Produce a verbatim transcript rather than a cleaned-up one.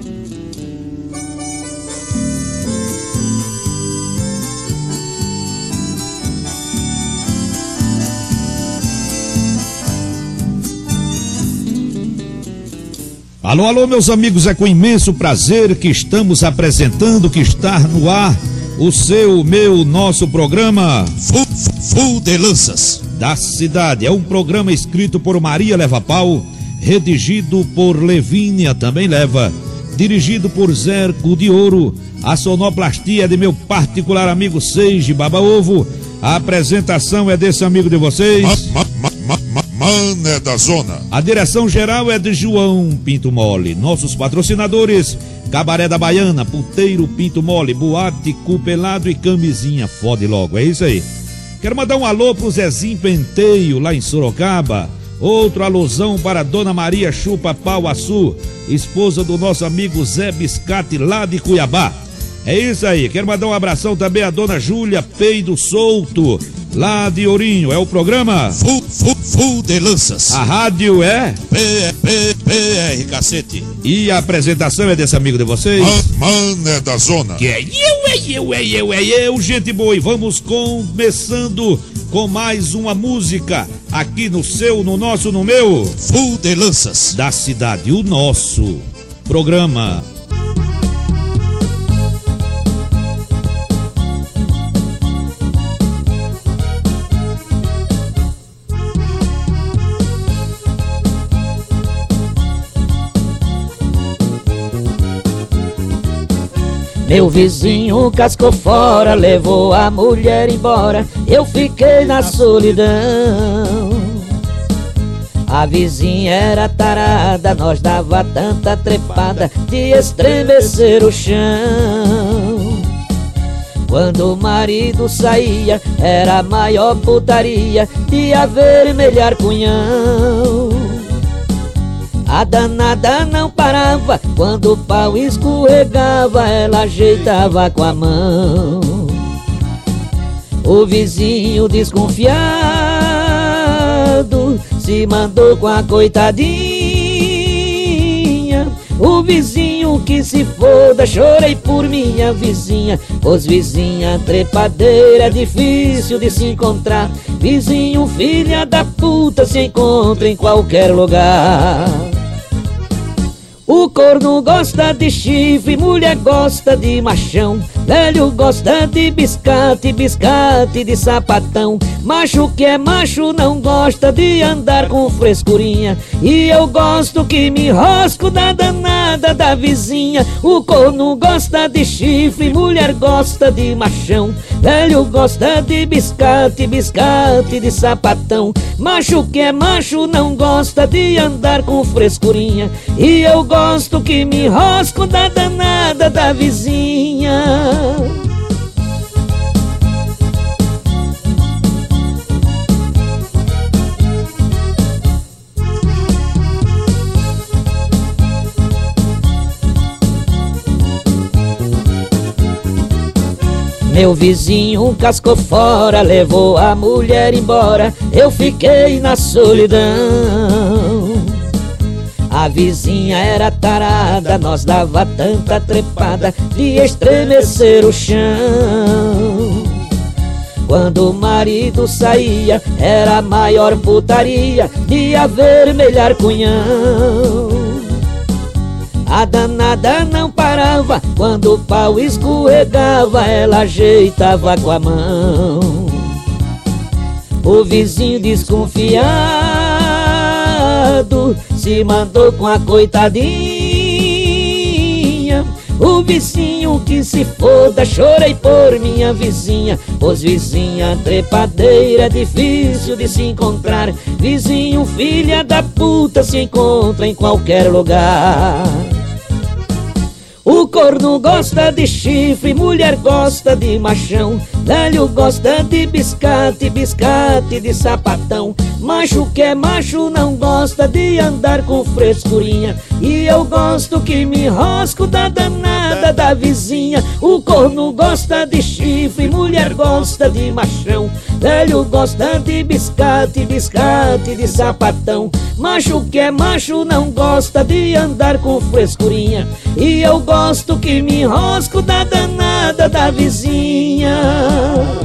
Alô, alô, meus amigos, é com imenso prazer que estamos apresentando, que está no ar, o seu, meu, nosso programa Full de Lanças da Cidade. É um programa escrito por Maria Leva Pau, redigido por Levínia Também Leva, dirigido por Zerco de Ouro, a sonoplastia é de meu particular amigo Seiji Baba Ovo, a apresentação é desse amigo de vocês, ma, ma, ma, ma, Mané da Zona. A direção geral é de João Pinto Mole. Nossos patrocinadores: Cabaré da Baiana, Puteiro Pinto Mole, Boate, Cupelado e Camisinha Fode Logo. É isso aí. Quero mandar um alô pro Zezinho Penteio, lá em Sorocaba. Outro alôzão para Dona Maria Chupa Pauaçu, esposa do nosso amigo Zé Biscate, lá de Cuiabá. É isso aí. Quero mandar um abração também à Dona Júlia Peido Souto, lá de Ourinho. É o programa Full, full, full de Lanças. A rádio é P, P, P R, cacete. E a apresentação é desse amigo de vocês, Mané da Zona. Que é eu, é eu, é eu, é eu, gente boa. E vamos começando com mais uma música aqui no seu, no nosso, no meu Full de Lanças da Cidade, o nosso programa. Meu vizinho cascou fora, levou a mulher embora, eu fiquei na solidão. A vizinha era tarada, nós dava tanta trepada de estremecer o chão. Quando o marido saía, era a maior putaria de avermelhar cunhão. A danada não parava, quando o pau escorregava, ela ajeitava com a mão. O vizinho desconfiado se mandou com a coitadinha. O vizinho que se foda, chorei por minha vizinha. Os vizinha trepadeira é difícil de se encontrar. Vizinho filha da puta se encontra em qualquer lugar. O corno gosta de chifre, mulher gosta de machão. Velho gosta de biscate, biscate de sapatão. Macho que é macho não gosta de andar com frescurinha. E eu gosto que me enrosco da danada da vizinha. O corno gosta de chifre, mulher gosta de machão. Velho gosta de biscate, biscate de sapatão. Macho que é macho não gosta de andar com frescurinha. E eu gosto que me enrosco da danada da vizinha. Meu vizinho cascou fora, levou a mulher embora, eu fiquei na solidão. A vizinha era tarada, nós dava tanta trepada de estremecer o chão. Quando o marido saía, era a maior putaria de avermelhar cunhão. A danada não parava, quando o pau escorregava, ela ajeitava com a mão. O vizinho desconfiado se mandou com a coitadinha. O vizinho que se foda, chorei por minha vizinha. Os vizinha trepadeira é difícil de se encontrar. Vizinho filha da puta se encontra em qualquer lugar. O corno gosta de chifre, mulher gosta de machão. Velho gosta de biscate, biscate de sapatão. Macho que é macho não gosta de andar com frescurinha. E eu gosto que me enrosco da danada da da vizinha. O corno gosta de chifre, mulher gosta de machão. Velho gosta de biscate, biscate de sapatão. Macho que é macho não gosta de andar com frescurinha. E eu gosto que me enrosco da danada da vizinha.